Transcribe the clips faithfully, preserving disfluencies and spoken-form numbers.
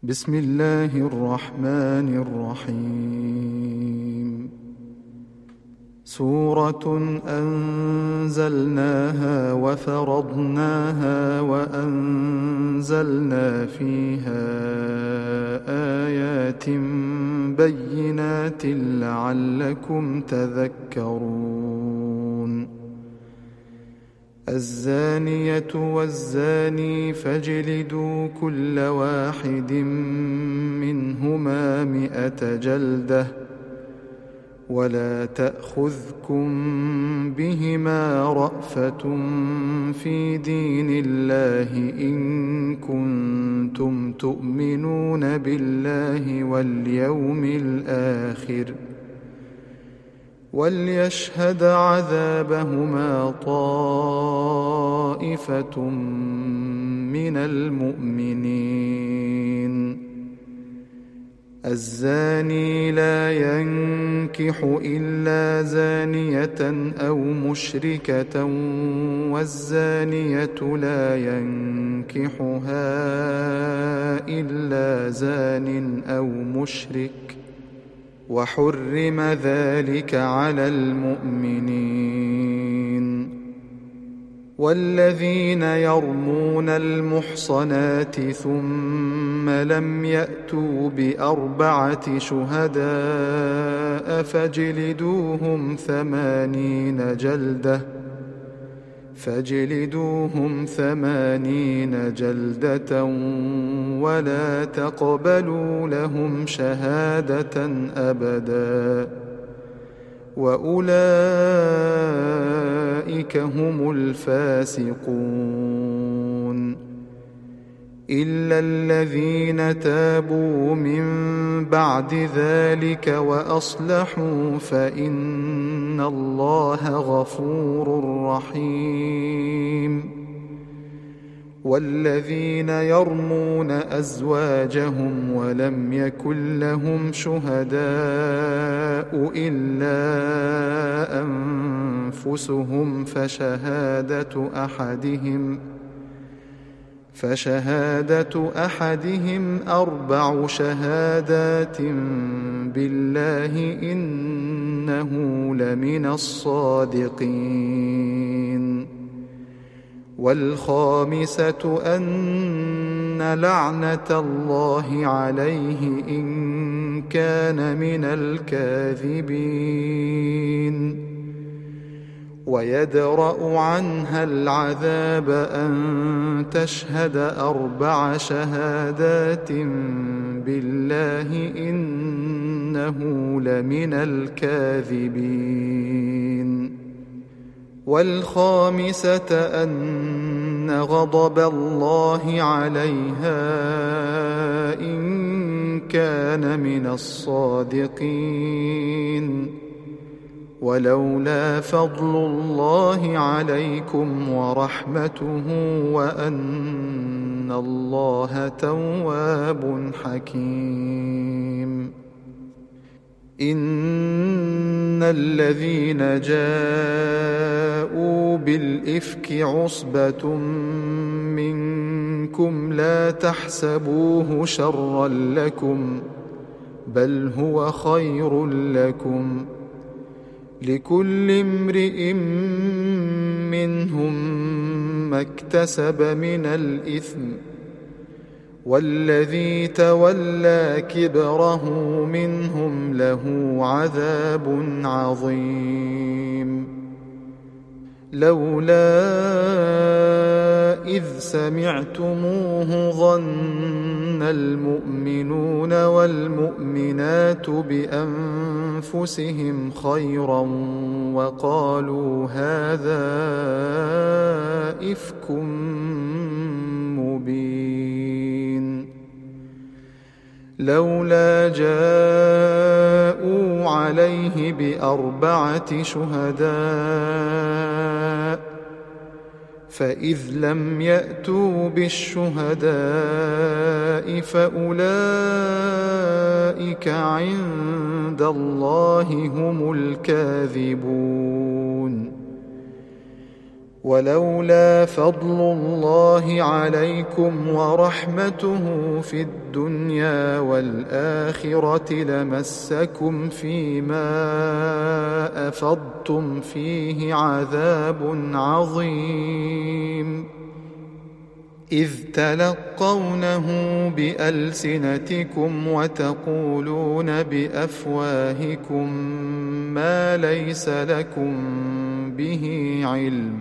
بسم الله الرحمن الرحيم. سورة أنزلناها وفرضناها وأنزلنا فيها آيات بينات لعلكم تذكرون. الزانية والزاني فاجلدوا كل واحد منهما مئة جلدة ولا تأخذكم بهما رأفة في دين الله إن كنتم تؤمنون بالله واليوم الآخر وليشهد عذابهما طائفة من المؤمنين. الزاني لا ينكح إلا زانية أو مشركة والزانية لا ينكحها إلا زان أو مشرك وحرم ذلك على المؤمنين. والذين يرمون المحصنات ثم لم يأتوا بأربعة شهداء فاجلدوهم ثمانين جلدة فاجلدوهم ثمانين جلدة ولا تقبلوا لهم شهادة أبدا وأولئك هم الفاسقون. إلا الذين تابوا من بعد ذلك وأصلحوا فإن الله غفور رحيم. والذين يرمون أزواجهم ولم يكن لهم شهداء إلا أنفسهم فشهادة أحدهم فشهادة أحدهم أربع شهادات بالله إنه لمن الصادقين. والخامسة أن لعنة الله عليه إن كان من الكاذبين. ويدرأ عنها العذاب أن تشهد أربع شهادات بالله إنه لمن الكاذبين. والخامسة أن غضب الله عليها إن كان من الصادقين. ولولا فضل الله عليكم ورحمته وأن الله تواب حكيم. إن الذين جاءوا بالإفك عصبة منكم لا تحسبوه شرا لكم بل هو خير لكم لكل امرئ منهم ما اكتسب من الإثم والذي تولى كبره منهم له عذاب عظيم. لولا إذ سمعتموه ظن المؤمنون والمؤمنات بأنفسهم خيرا وقالوا هذا إفك مبين. لولا جاءوا عليه بأربعة شهداء فإذ لم يأتوا بالشهداء فأولئك عند الله هم الكاذبون. ولولا فضل الله عليكم ورحمته في الدنيا والآخرة لمسكم فيما أفضتم فيه عذاب عظيم إذ تلقونه بألسنتكم وتقولون بأفواهكم ما ليس لكم به علم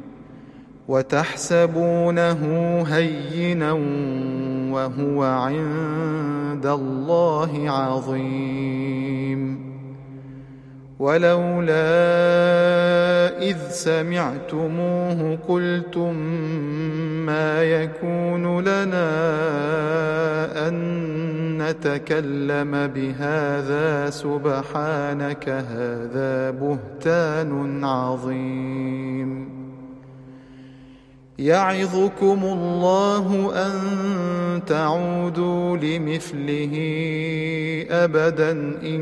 وتحسبونه هينا وهو عند الله عظيم ولولا إذ سمعتموه قلتم ما يكون لنا أن نتكلم بهذا سبحانك هذا بهتان عظيم يعظكم الله أن تعودوا لمثله أبدا إن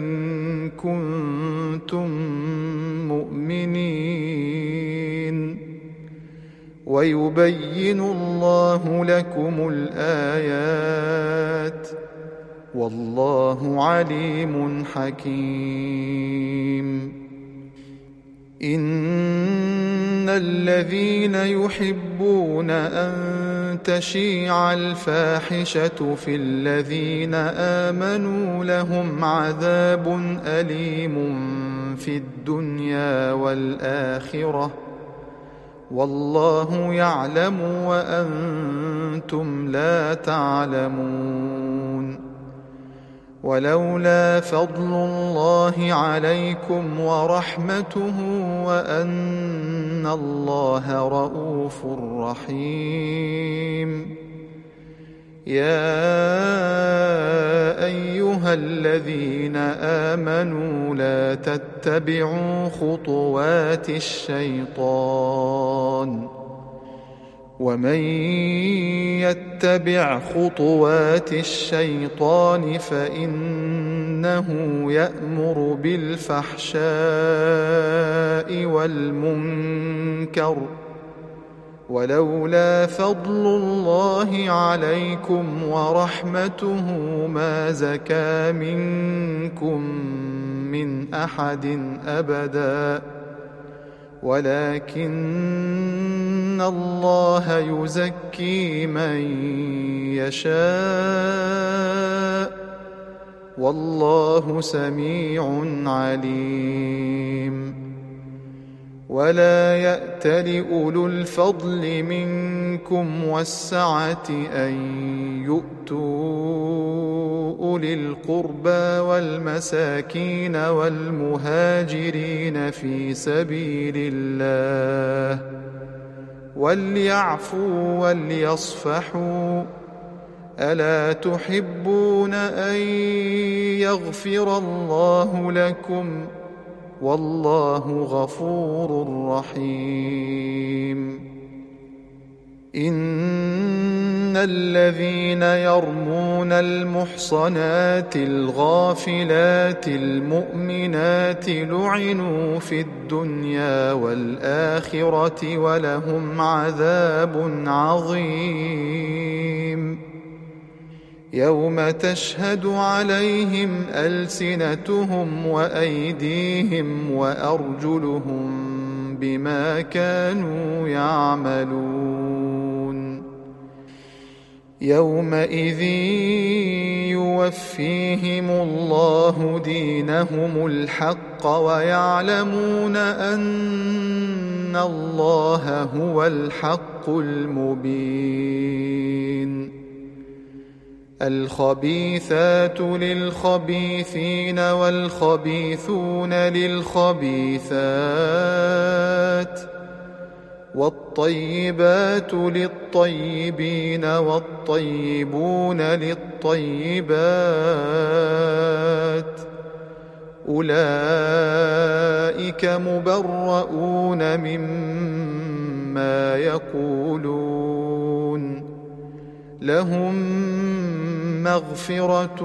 كنتم مؤمنين ويبين الله لكم الآيات والله عليم حكيم إن الذين يحبون أن تشيع الفاحشة في الذين آمنوا لهم عذاب أليم في الدنيا والآخرة والله يعلم وأنتم لا تعلمون ولولا فضل الله عليكم ورحمته وأن الله رءوف رحيم يا أيها الذين آمنوا لا تتبعوا خطوات الشيطان ومن يتبع خطوات الشيطان فإنه يأمر بالفحشاء والمنكر ولولا فضل الله عليكم ورحمته ما زكى منكم من أحد أبدا ولكن الله يزكي من يشاء والله سميع عليم ولا يأتل أولو الفضل منكم والسعة أن يؤتوا أولي القربى والمساكين والمهاجرين في سبيل الله وليعفوا وليصفحوا ألا تحبون أن يغفر الله لكم والله غفور رحيم إن الذين يرمون المحصنات الغافلات المؤمنات لعنوا في الدنيا والآخرة ولهم عذاب عظيم يوم تشهد عليهم ألسنتهم وأيديهم وأرجلهم بما كانوا يعملون يومئذ يوفيهم الله دينهم الحق ويعلمون أن الله هو الحق المبين الخبيثات للخبيثين والخبيثون للخبيثات والطيبات للطيبين والطيبون للطيبات أولئك مبرؤون مما يقولون لهم مغفرة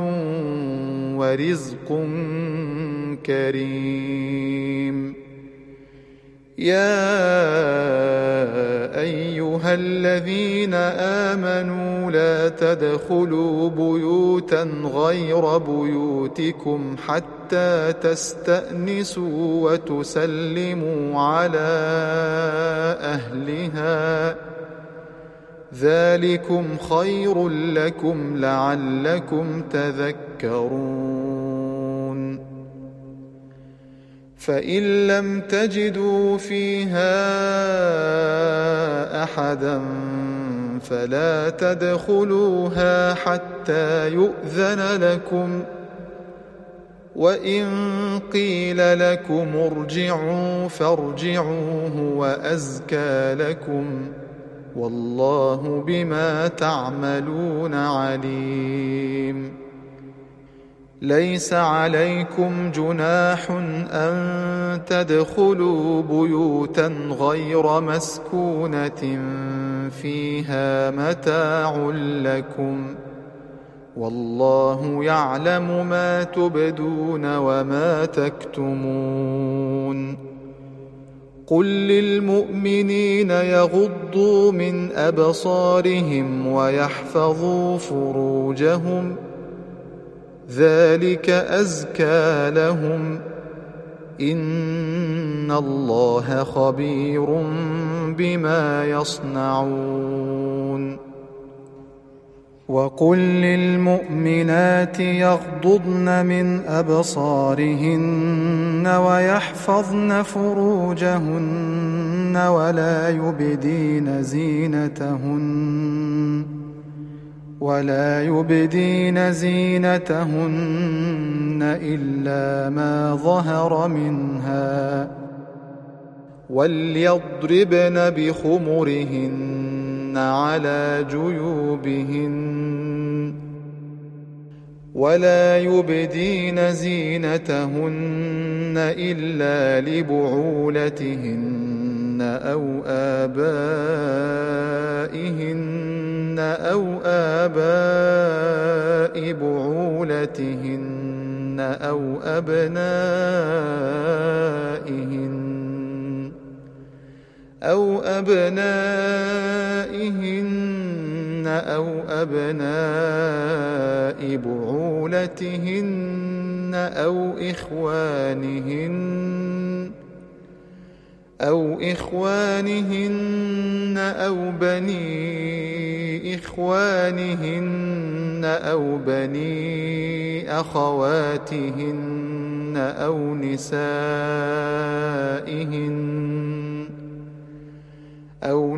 ورزق كريم يا أيها الذين آمنوا لا تدخلوا بيوتا غير بيوتكم حتى تستأنسوا وتسلموا على أهلها ذلكم خير لكم لعلكم تذكرون. فإن لم تجدوا فيها أحدا فلا تدخلوها حتى يؤذن لكم، وإن قيل لكم ارجعوا فارجعوا هو أزكى لكم، والله بما تعملون عليم. ليس عليكم جناح أن تدخلوا بيوتا غير مسكونة فيها متاع لكم، والله يعلم ما تبدون وما تكتمون. قل للمؤمنين يغضوا من أبصارهم ويحفظوا فروجهم ذلك أزكى لهم، إن الله خبير بما يصنعون. وقل للمؤمنات يغضضن من أبصارهن ويحفظن فروجهن ولا يبدين زينتهن ولا يبدين زينتهن إلا ما ظهر منها، وليضربن بخمرهن على جيوبهن، ولا يبدين زينتهن إلا لبعولتهن أو آبائهن أو آباء بعولتهن أو أبنائهن أو أبنائهن أو أبناء بعولتهن أو إخوانهن أو إخوانهن أو بني إخوانهن أو بني أخواتهن أو نسائهن أو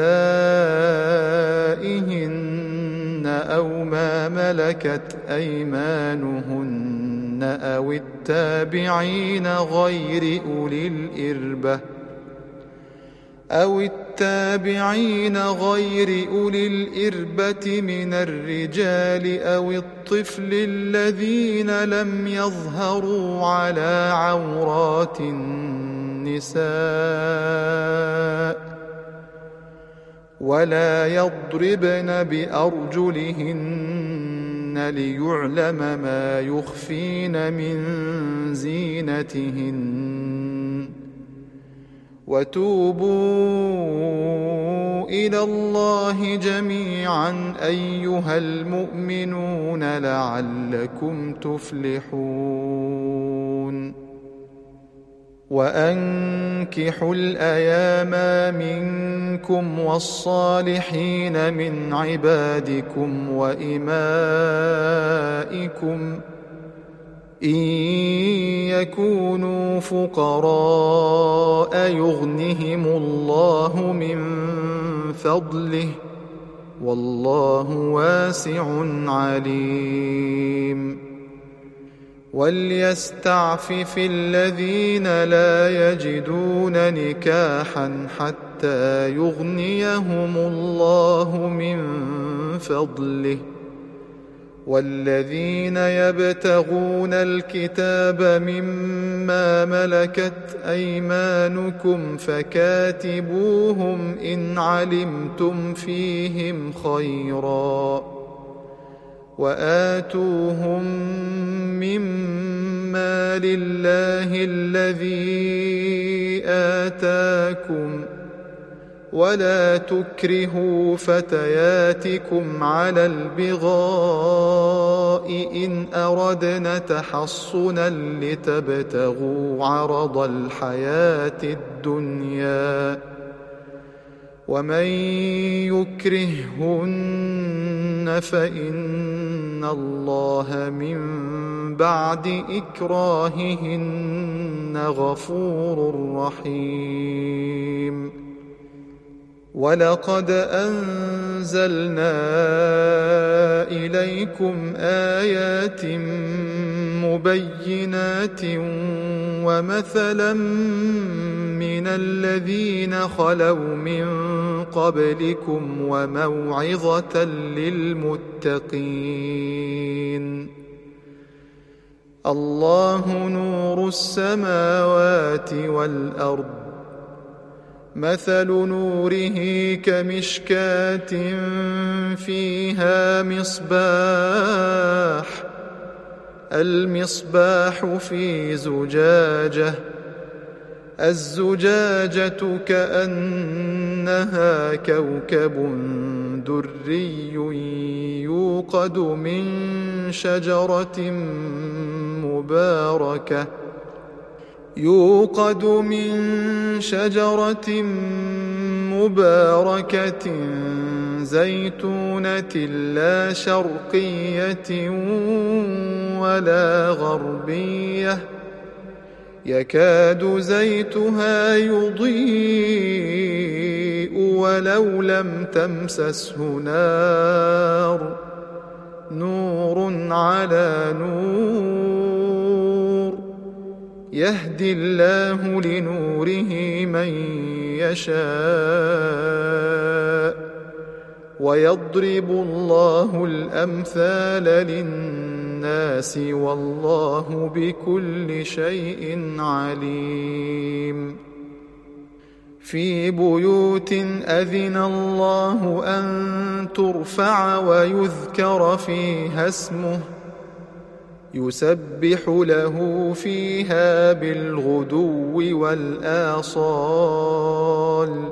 نسائهن أو ما ملكت أيمانهن أو التابعين غير أولي الإربة أو التابعين غير أولي الإربة من الرجال أو الطفل الذين لم يظهروا على عورات النساء، ولا يضربن بأرجلهن ليعلم ما يخفين من زينتهن، وتوبوا إلى الله جميعا أيها المؤمنون لعلكم تفلحون. وأنكحوا الأيام منكم والصالحين من عبادكم وإمائكم إن يكونوا فقراء يغنهم الله من فضله والله واسع عليم. وليستعفف الذين لا يجدون نكاحا حتى يغنيهم الله من فضله، والذين يبتغون الكتاب مما ملكت أيمانكم فكاتبوهم إن علمتم فيهم خيرا، وآتوهم مما لله الذي آتاكم ولا تكرهوا فتياتكم على البغاء إن أردنا تحصنا لتبتغوا عرض الحياة الدنيا ومن يكرههن فإن الله من بعد إكراههن غفور رحيم ولقد أنزلنا إليكم آيات مبينات ومثلا من الذين خلوا من قبلكم وموعظة للمتقين الله نور السماوات والأرض مثل نوره كمشكاة فيها مصباح المصباح في زجاجة الزجاجة كأنها كوكب دري يوقد من شجرة مباركة يوقد من شجرة مباركة زيتونة لا شرقية ولا غربية يكاد زيتها يضيء ولو لم تمسسه نار نور على نور يهدي الله لنوره من يشاء ويضرب الله الأمثال للناس والله بكل شيء عليم في بيوت أذن الله أن ترفع ويذكر فيها اسمه يسبح له فيها بالغدو والآصال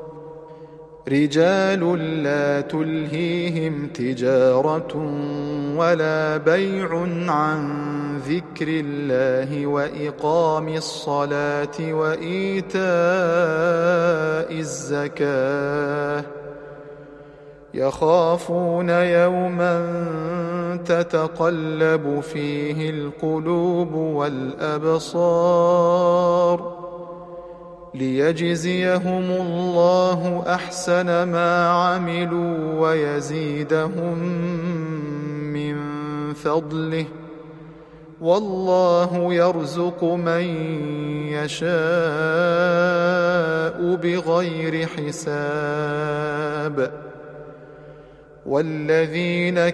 رجال لا تلهيهم تجارة ولا بيع عن ذكر الله وإقام الصلاة وإيتاء الزكاة يخافون يوما تتقلب فيه القلوب والأبصار ليجزيهم الله أحسن ما عملوا ويزيدهم من فضله والله يرزق من يشاء بغير حساب والذين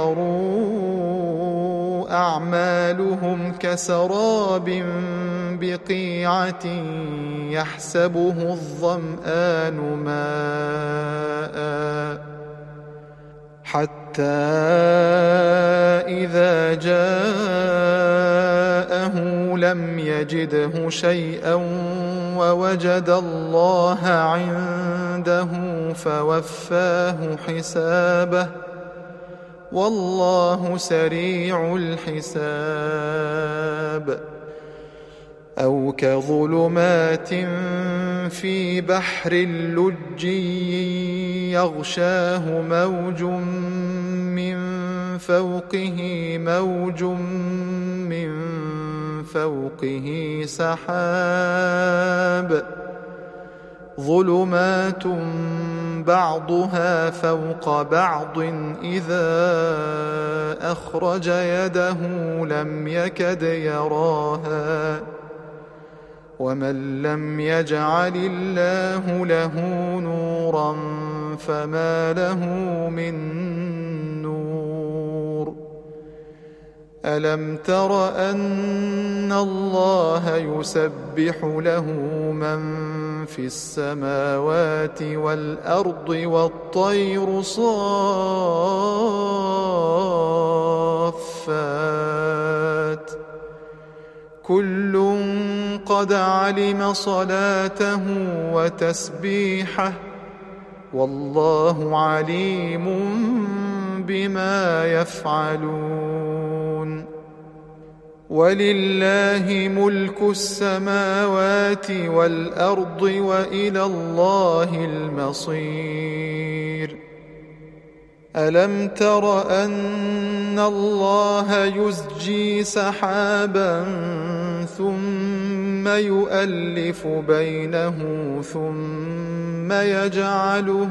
كفروا أعمالهم كسراب بقيعة يحسبه الظمآن ماء حتى إذا جاءه لم يجده شيئا ووجد الله عنده فوفاه حسابه والله سريع الحساب أو كظلمات في بحر لجي يغشاه موج من فوقه موج من فوقه سحاب ظلمات بعضها فوق بعض إذا أخرج يده لم يكد يراها ومن لم يجعل الله له نورا فما له من نور ألم تر أن الله يسبح له من في السماوات والأرض والطير صافات كل قد علم صلاته وتسبيحه والله عليم بما يفعلون ولله ملك السماوات والأرض وإلى الله المصير ألم تر أن الله يزجي سحابا ثم يؤلف بينه ثم يجعله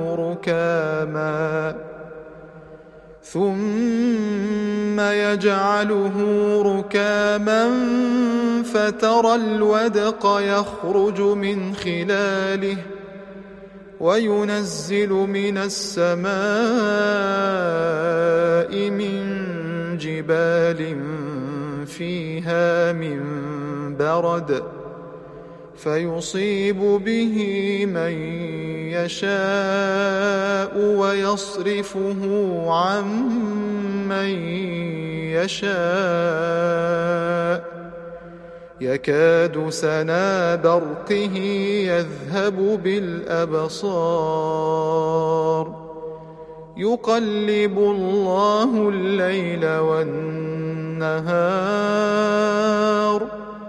ركاما ثم يجعله ركاما فترى الودق يخرج من خلاله وينزل من السماء من جبال فيها من برد فيصيب به من يشاء ويصرفه عن من يشاء يكاد سنا برقه يذهب بالأبصار يقلب الله الليل والنهار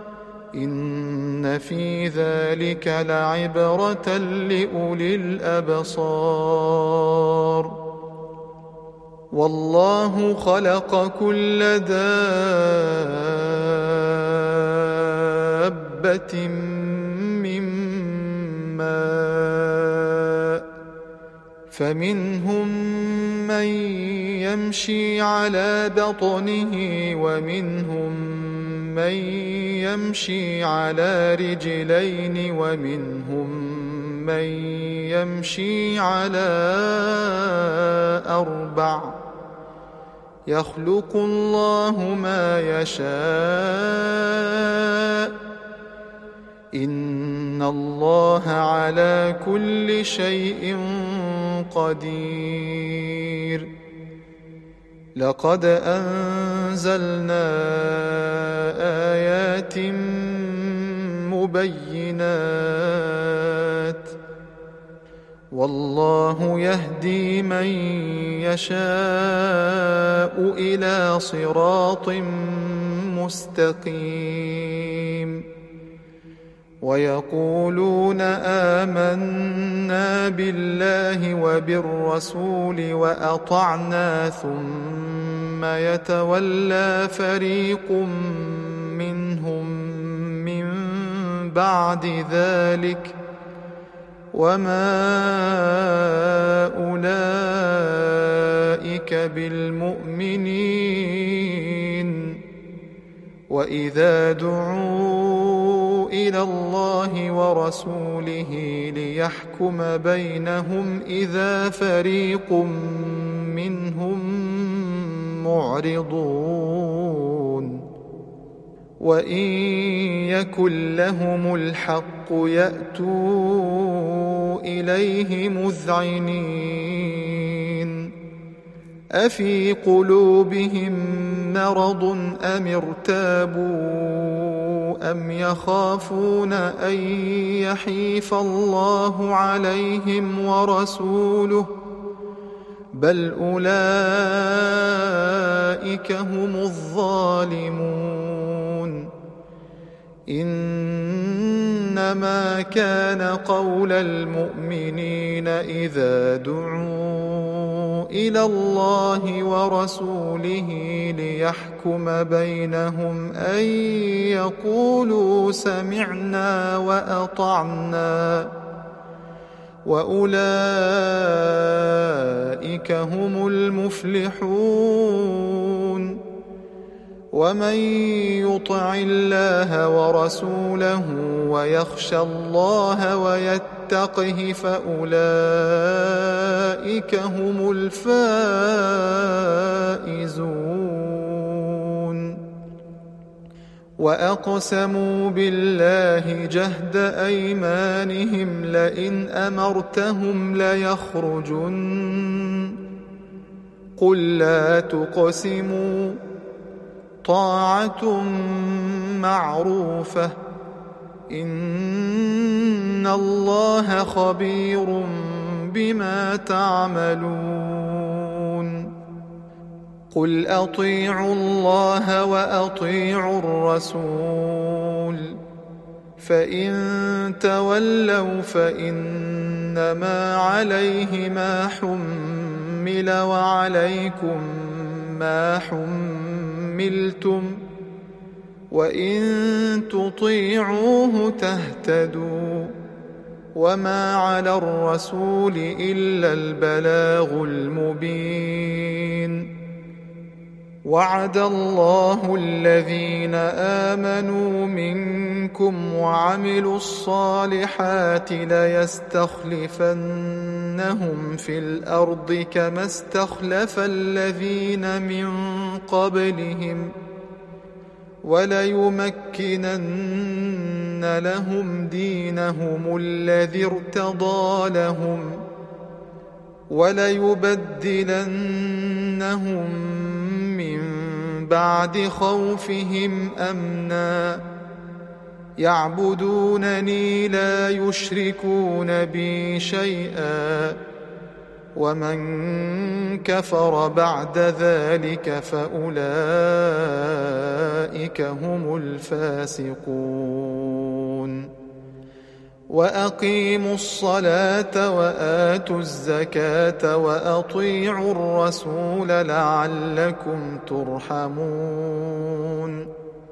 إن في ذلك لعبرة لأولي الأبصار والله خلق كل دابة من ماء فمنهم من يمشي على بطنه ومنهم من يمشي على رجلين ومنهم من يمشي على أربع يخلق الله ما يشاء إن الله على كل شيء قدير لقد أنزلنا آيات مبينات والله يهدي من يشاء إلى صراط مستقيم ويقولون آمنا بالله وبالرسول وأطعنا ثم يتولى فريق منهم من بعد ذلك وما أولئك بالمؤمنين وإذا دعوا إلى الله ورسوله ليحكم بينهم إذا فريق منهم معرضون وإن يكن لهم الحق يأتوا إليه مذعنين أفي قلوبهم مرض أم ارتابوا أم يخافون أن يحيف الله عليهم ورسوله بل أولئك هم الظالمون إنما كان قول المؤمنين إذا دعوا إلى الله ورسوله ليحكم بينهم أن يقولوا سمعنا وأطعنا وأولئك هم المفلحون ومن يطع الله ورسوله ويخشى الله ويتقه فأولئك هم الفائزون وأقسموا بالله جهد أيمانهم لئن أمرتهم ليخرجن قل لا تقسموا طاعة معروفة إن الله خبير بما تعملون قل أطيعوا الله وأطيعوا الرسول فإن تولوا فإنما عليه ما حمل وعليكم ما حملتم وإن تطيعوه تهتدوا وما على الرسول إلا البلاغ المبين وعد الله الذين آمنوا منكم وعملوا الصالحات ليستخلفنهم في الأرض كما استخلف الذين من قبلهم وليمكنن لهم دينهم الذي ارتضى لهم وليبدلنهم من بعد خوفهم أمنا يعبدونني لا يشركون بي شيئا ومن كفر بعد ذلك فأولئك هم الفاسقون وأقيموا الصلاة وآتوا الزكاة وأطيعوا الرسول لعلكم ترحمون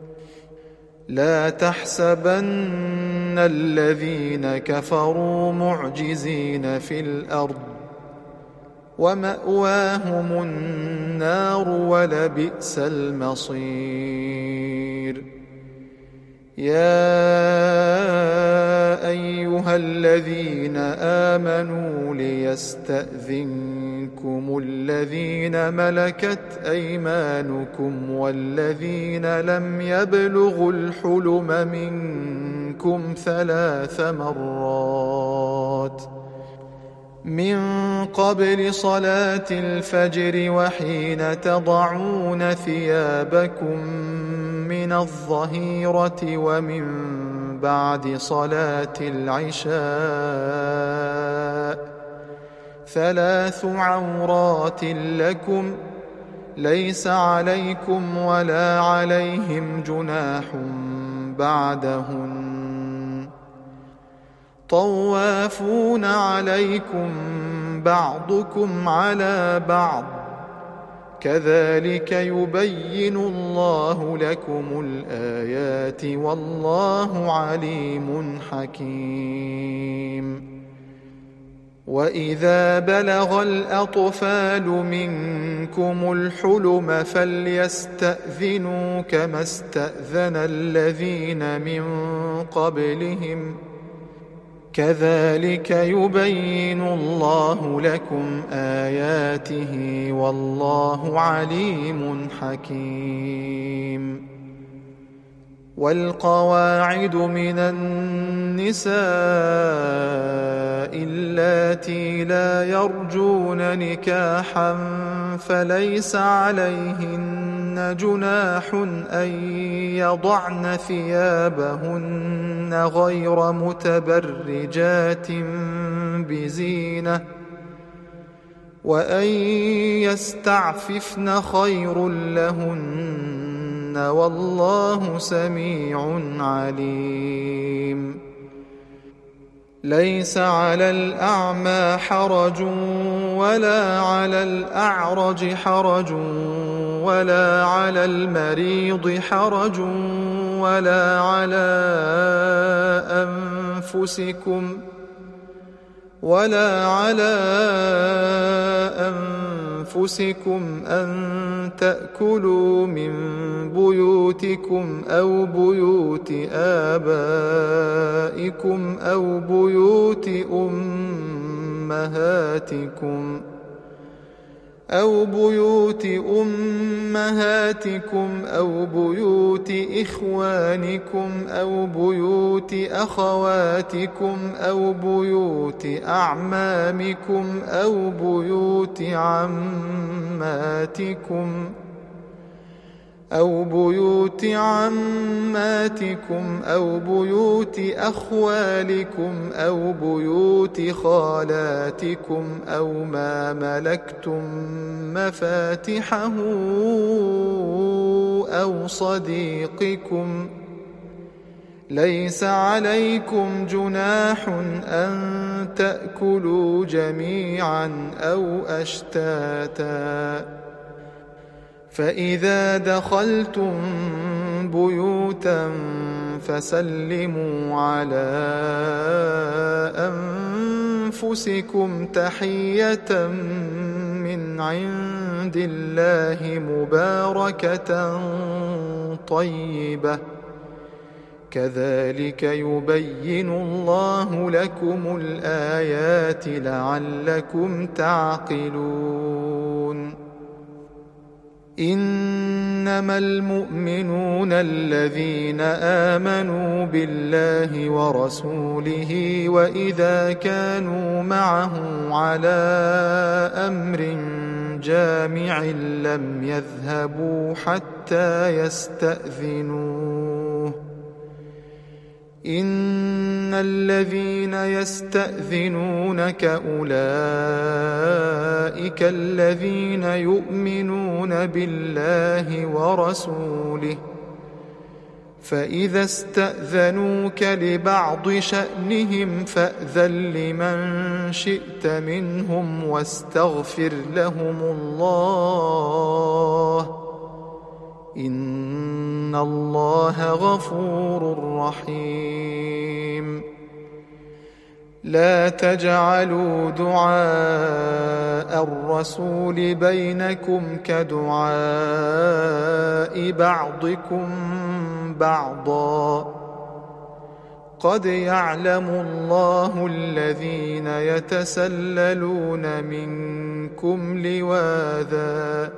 لا تحسبن الذين كفروا معجزين في الأرض ومأواهم النار ولبئس المصير يا أيها الذين آمنوا ليستأذنكم الذين ملكت أيمانكم والذين لم يبلغوا الحلم منكم ثلاث مرات من قبل صلاة الفجر وحين تضعون ثيابكم من الظهيرة ومن بعد صلاة العشاء ثلاث عورات لكم ليس عليكم ولا عليهم جناح بعدهن طوافون عليكم بعضكم على بعض كذلك يبين الله لكم الآيات والله عليم حكيم وإذا بلغ الأطفال منكم الحلم فليستأذنوا كما استأذن الذين من قبلهم كذلك يبين الله لكم آياته والله عليم حكيم والقواعد من النساء اللاتي لا يرجون نكاحا فليس عليهن جناح أن يضعن ثيابهن غير متبرجات بزينة وأن يستعففن خير لهن والله سميع عليم ليس على الأعمى حرج ولا على الأعرج حرج ولا على المريض حرج ولا على أنفسكم ولا على أنفسكم أن تأكلوا من بيوتكم أو بيوت آبائكم أو بيوت أمهاتكم أو بيوت أمهاتكم أو بيوت إخوانكم أو بيوت أخواتكم أو بيوت أعمامكم أو بيوت عماتكم أو بيوت عماتكم أو بيوت أخوالكم أو بيوت خالاتكم أو ما ملكتم مفاتحه أو صديقكم. ليس عليكم جناح أن تأكلوا جميعا أو أشتاتا. فإذا دخلتم بيوتا فسلموا على أنفسكم تحية من عند الله مباركة طيبة كذلك يبين الله لكم الآيات لعلكم تعقلون. إنما المؤمنون الذين آمنوا بالله ورسوله وإذا كانوا معه على أمر جامع لم يذهبوا حتى يستأذنوه. إن الذين يستأذنونك أولئك الذين يؤمنون بالله ورسوله فإذا استأذنوك لبعض شأنهم فأذن لمن شئت منهم واستغفر لهم الله إن الله غفور رحيم. لا تجعلوا دعاء الرسول بينكم كدعاء بعضكم بعضا قد يعلم الله الذين يتسللون منكم لواذا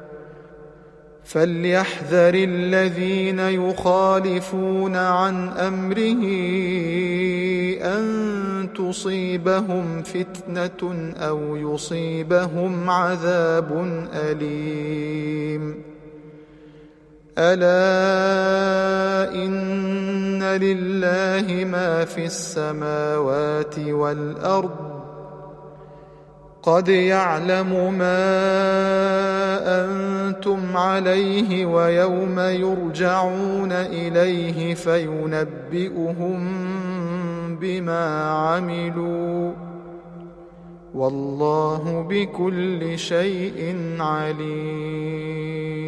فليحذر الذين يخالفون عن أمره أن تصيبهم فتنة أو يصيبهم عذاب أليم. ألا إن لله ما في السماوات والأرض قد يعلم ما أنتم عليه ويوم يرجعون إليه فينبئهم بما عملوا والله بكل شيء عليم.